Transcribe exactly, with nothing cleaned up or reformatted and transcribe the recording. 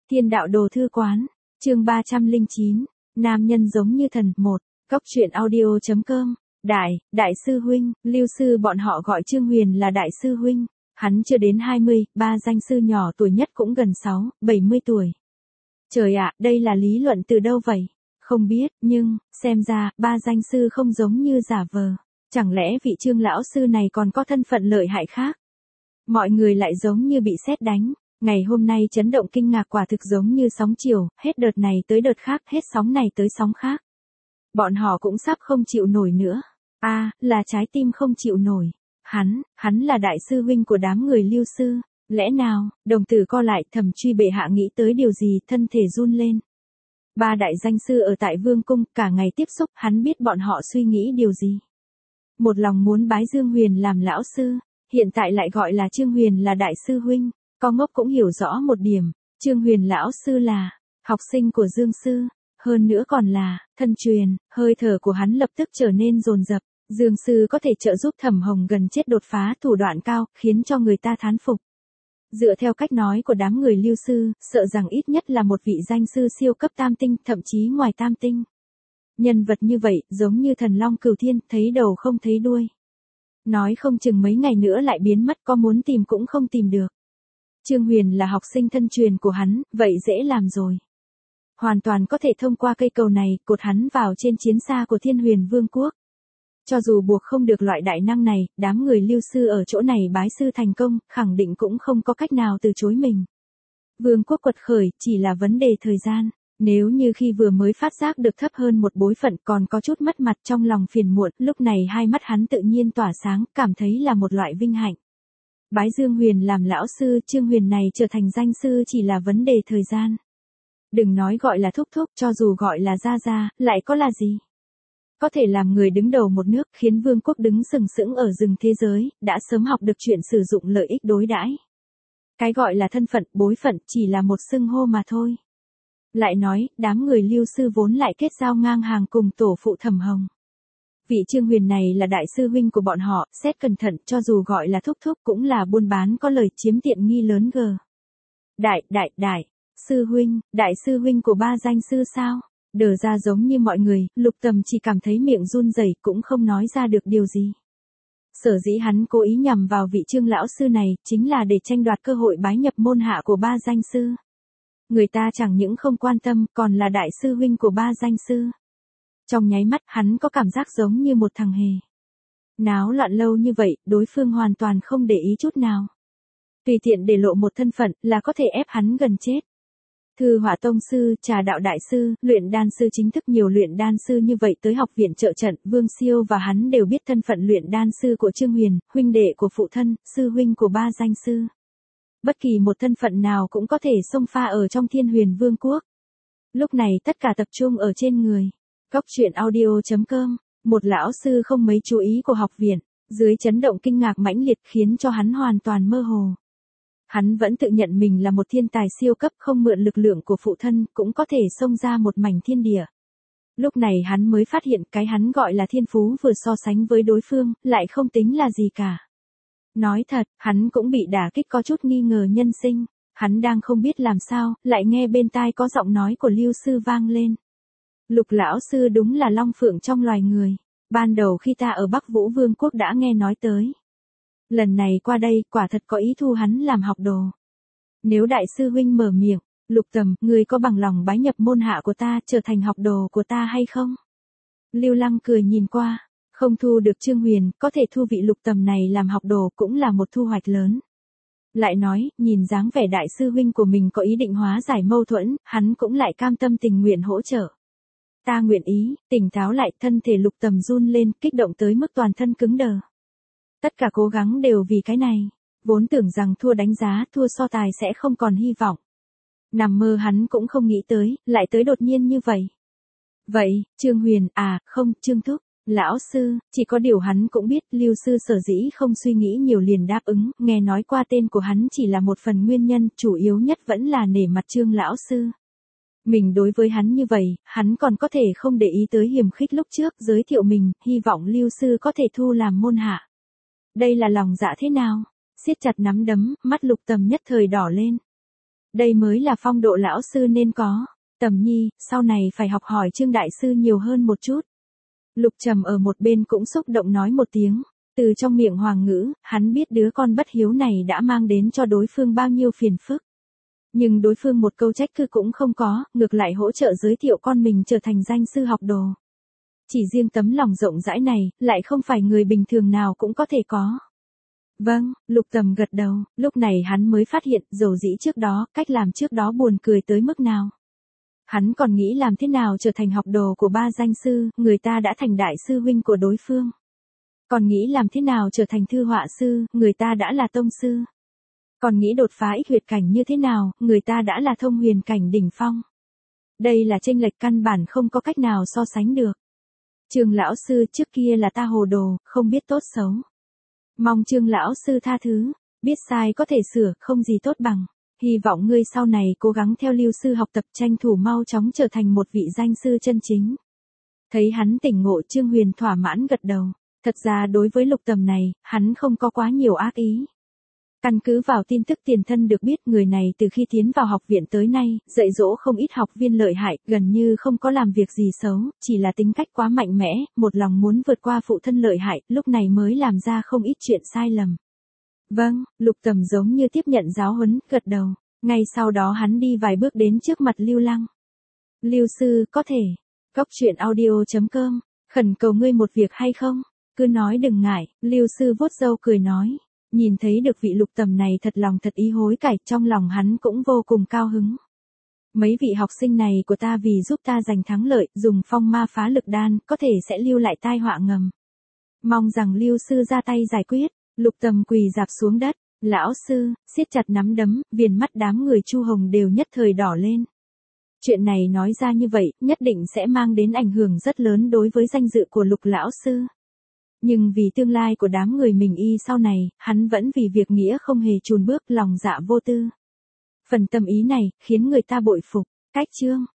Thiên đạo đồ thư quán, chương ba trăm lẻ chín, nam nhân giống như thần, một, góc truyện audio chấm com, đại, đại sư huynh, Lưu sư bọn họ gọi Trương Huyền là đại sư huynh, hắn chưa đến hai mươi, ba danh sư nhỏ tuổi nhất cũng gần sáu, bảy mươi tuổi. Trời ạ, đây là lý luận từ đâu vậy? Không biết, nhưng, xem ra, ba danh sư không giống như giả vờ. Chẳng lẽ vị Trương lão sư này còn có thân phận lợi hại khác? Mọi người lại giống như bị sét đánh. Ngày hôm nay chấn động kinh ngạc quả thực giống như sóng chiều, hết đợt này tới đợt khác, hết sóng này tới sóng khác. Bọn họ cũng sắp không chịu nổi nữa. A, à, là trái tim không chịu nổi. Hắn, hắn là đại sư huynh của đám người Lưu sư. Lẽ nào, đồng tử co lại, Thẩm Truy bệ hạ nghĩ tới điều gì, thân thể run lên. Ba đại danh sư ở tại Vương cung, cả ngày tiếp xúc, hắn biết bọn họ suy nghĩ điều gì. Một lòng muốn bái Dương Huyền làm lão sư, hiện tại lại gọi là Trương Huyền là đại sư huynh. Con ngốc cũng hiểu rõ một điểm, Trương Huyền lão sư là học sinh của Dương sư, hơn nữa còn là thân truyền, hơi thở của hắn lập tức trở nên dồn dập. Dương sư có thể trợ giúp Thẩm Hồng gần chết đột phá thủ đoạn cao, khiến cho người ta thán phục. Dựa theo cách nói của đám người Lưu sư, sợ rằng ít nhất là một vị danh sư siêu cấp tam tinh, thậm chí ngoài tam tinh. Nhân vật như vậy, giống như thần long cửu thiên, thấy đầu không thấy đuôi. Nói không chừng mấy ngày nữa lại biến mất, có muốn tìm cũng không tìm được. Trương Huyền là học sinh thân truyền của hắn, vậy dễ làm rồi. Hoàn toàn có thể thông qua cây cầu này, cột hắn vào trên chiến xa của Thiên Huyền Vương quốc. Cho dù buộc không được loại đại năng này, đám người Lưu sư ở chỗ này bái sư thành công, khẳng định cũng không có cách nào từ chối mình. Vương quốc quật khởi, chỉ là vấn đề thời gian. Nếu như khi vừa mới phát giác được thấp hơn một bối phận còn có chút mất mặt trong lòng phiền muộn, lúc này hai mắt hắn tự nhiên tỏa sáng, cảm thấy là một loại vinh hạnh. Bái Dương Huyền làm lão sư, Trương Huyền này trở thành danh sư chỉ là vấn đề thời gian. Đừng nói gọi là thúc thúc, cho dù gọi là gia gia, lại có là gì? Có thể làm người đứng đầu một nước, khiến vương quốc đứng sừng sững ở rừng thế giới, đã sớm học được chuyện sử dụng lợi ích đối đãi. Cái gọi là thân phận, bối phận chỉ là một xưng hô mà thôi. Lại nói, đám người Lưu sư vốn lại kết giao ngang hàng cùng tổ phụ Thẩm Hồng. Vị Trương Huyền này là đại sư huynh của bọn họ, xét cẩn thận, cho dù gọi là thúc thúc cũng là buôn bán có lời chiếm tiện nghi lớn gờ. Đại, đại, đại, sư huynh, đại sư huynh của ba danh sư sao? Đờ ra giống như mọi người, Lục Tầm chỉ cảm thấy miệng run rẩy cũng không nói ra được điều gì. Sở dĩ hắn cố ý nhằm vào vị Trương lão sư này, chính là để tranh đoạt cơ hội bái nhập môn hạ của ba danh sư. Người ta chẳng những không quan tâm, còn là đại sư huynh của ba danh sư. Trong nháy mắt hắn có cảm giác giống như một thằng hề. Náo loạn lâu như vậy, đối phương hoàn toàn không để ý chút nào. Tùy tiện để lộ một thân phận là có thể ép hắn gần chết. Thư họa tông sư, trà đạo đại sư, luyện đan sư chính thức nhiều luyện đan sư như vậy tới học viện trợ trận, Vương Siêu và hắn đều biết thân phận luyện đan sư của Trương Huyền, huynh đệ của phụ thân, sư huynh của ba danh sư. Bất kỳ một thân phận nào cũng có thể xông pha ở trong Thiên Huyền Vương quốc. Lúc này tất cả tập trung ở trên người. Góc truyện audio chấm com, một lão sư không mấy chú ý của học viện, dưới chấn động kinh ngạc mãnh liệt khiến cho hắn hoàn toàn mơ hồ. Hắn vẫn tự nhận mình là một thiên tài siêu cấp, không mượn lực lượng của phụ thân cũng có thể xông ra một mảnh thiên địa. Lúc này hắn mới phát hiện cái hắn gọi là thiên phú vừa so sánh với đối phương, lại không tính là gì cả. Nói thật, hắn cũng bị đả kích có chút nghi ngờ nhân sinh, hắn đang không biết làm sao, lại nghe bên tai có giọng nói của Lưu sư vang lên. Lục lão sư đúng là long phượng trong loài người, ban đầu khi ta ở Bắc Vũ Vương quốc đã nghe nói tới. Lần này qua đây, quả thật có ý thu hắn làm học đồ. Nếu đại sư huynh mở miệng, Lục Tầm, người có bằng lòng bái nhập môn hạ của ta, trở thành học đồ của ta hay không? Lưu Lăng cười nhìn qua, không thu được Trương Huyền, có thể thu vị Lục Tầm này làm học đồ cũng là một thu hoạch lớn. Lại nói, nhìn dáng vẻ đại sư huynh của mình có ý định hóa giải mâu thuẫn, hắn cũng lại cam tâm tình nguyện hỗ trợ. Ta nguyện ý, tỉnh táo lại, thân thể Lục Tầm run lên, kích động tới mức toàn thân cứng đờ. Tất cả cố gắng đều vì cái này, vốn tưởng rằng thua đánh giá, thua so tài sẽ không còn hy vọng. Nằm mơ hắn cũng không nghĩ tới, lại tới đột nhiên như vậy. Vậy, Trương Huyền, à, không, Trương Thúc, lão sư, chỉ có điều hắn cũng biết, Lưu sư sở dĩ không suy nghĩ nhiều liền đáp ứng, nghe nói qua tên của hắn chỉ là một phần nguyên nhân, chủ yếu nhất vẫn là nể mặt Trương lão sư. Mình đối với hắn như vậy, hắn còn có thể không để ý tới hiềm khích lúc trước, giới thiệu mình, hy vọng Lưu sư có thể thu làm môn hạ. Đây là lòng dạ thế nào? Siết chặt nắm đấm, mắt Lục Tầm nhất thời đỏ lên. Đây mới là phong độ lão sư nên có. Tầm Nhi, sau này phải học hỏi Trương đại sư nhiều hơn một chút. Lục Trầm ở một bên cũng xúc động nói một tiếng. Từ trong miệng Hoàng Ngữ, hắn biết đứa con bất hiếu này đã mang đến cho đối phương bao nhiêu phiền phức. Nhưng đối phương một câu trách cứ cũng không có, ngược lại hỗ trợ giới thiệu con mình trở thành danh sư học đồ. Chỉ riêng tấm lòng rộng rãi này, lại không phải người bình thường nào cũng có thể có. Vâng, Lục Tầm gật đầu, lúc này hắn mới phát hiện, dầu dĩ trước đó, cách làm trước đó buồn cười tới mức nào. Hắn còn nghĩ làm thế nào trở thành học đồ của ba danh sư, người ta đã thành đại sư huynh của đối phương. Còn nghĩ làm thế nào trở thành thư họa sư, người ta đã là tông sư. Còn nghĩ đột phá ích huyệt cảnh như thế nào, người ta đã là thông huyền cảnh đỉnh phong. Đây là chênh lệch căn bản không có cách nào so sánh được. Trương lão sư, trước kia là ta hồ đồ, không biết tốt xấu. Mong Trương lão sư tha thứ, biết sai có thể sửa, không gì tốt bằng. Hy vọng ngươi sau này cố gắng theo Lưu sư học tập, tranh thủ mau chóng trở thành một vị danh sư chân chính. Thấy hắn tỉnh ngộ, Trương Huyền thỏa mãn gật đầu. Thật ra đối với Lục Tầm này, hắn không có quá nhiều ác ý. Căn cứ vào tin tức tiền thân được biết, người này từ khi tiến vào học viện tới nay, dạy dỗ không ít học viên lợi hại, gần như không có làm việc gì xấu, chỉ là tính cách quá mạnh mẽ, một lòng muốn vượt qua phụ thân lợi hại, lúc này mới làm ra không ít chuyện sai lầm. Vâng, Lục Tầm giống như tiếp nhận giáo huấn, gật đầu. Ngay sau đó hắn đi vài bước đến trước mặt Lưu Lăng. Lưu sư, có thể. Cốc truyện audio chấm com, khẩn cầu ngươi một việc hay không? Cứ nói đừng ngại, Lưu sư vuốt râu cười nói. Nhìn thấy được vị Lục Tầm này thật lòng thật ý hối cải, trong lòng hắn cũng vô cùng cao hứng. Mấy vị học sinh này của ta vì giúp ta giành thắng lợi, dùng phong ma phá lực đan, có thể sẽ lưu lại tai họa ngầm. Mong rằng Lưu sư ra tay giải quyết. Lục Tầm quỳ rạp xuống đất, lão sư, siết chặt nắm đấm, viền mắt đám người Chu Hồng đều nhất thời đỏ lên. Chuyện này nói ra như vậy, nhất định sẽ mang đến ảnh hưởng rất lớn đối với danh dự của Lục lão sư. Nhưng vì tương lai của đám người mình y sau này, hắn vẫn vì việc nghĩa không hề chùn bước, lòng dạ vô tư. Phần tâm ý này, khiến người ta bội phục. Cách chương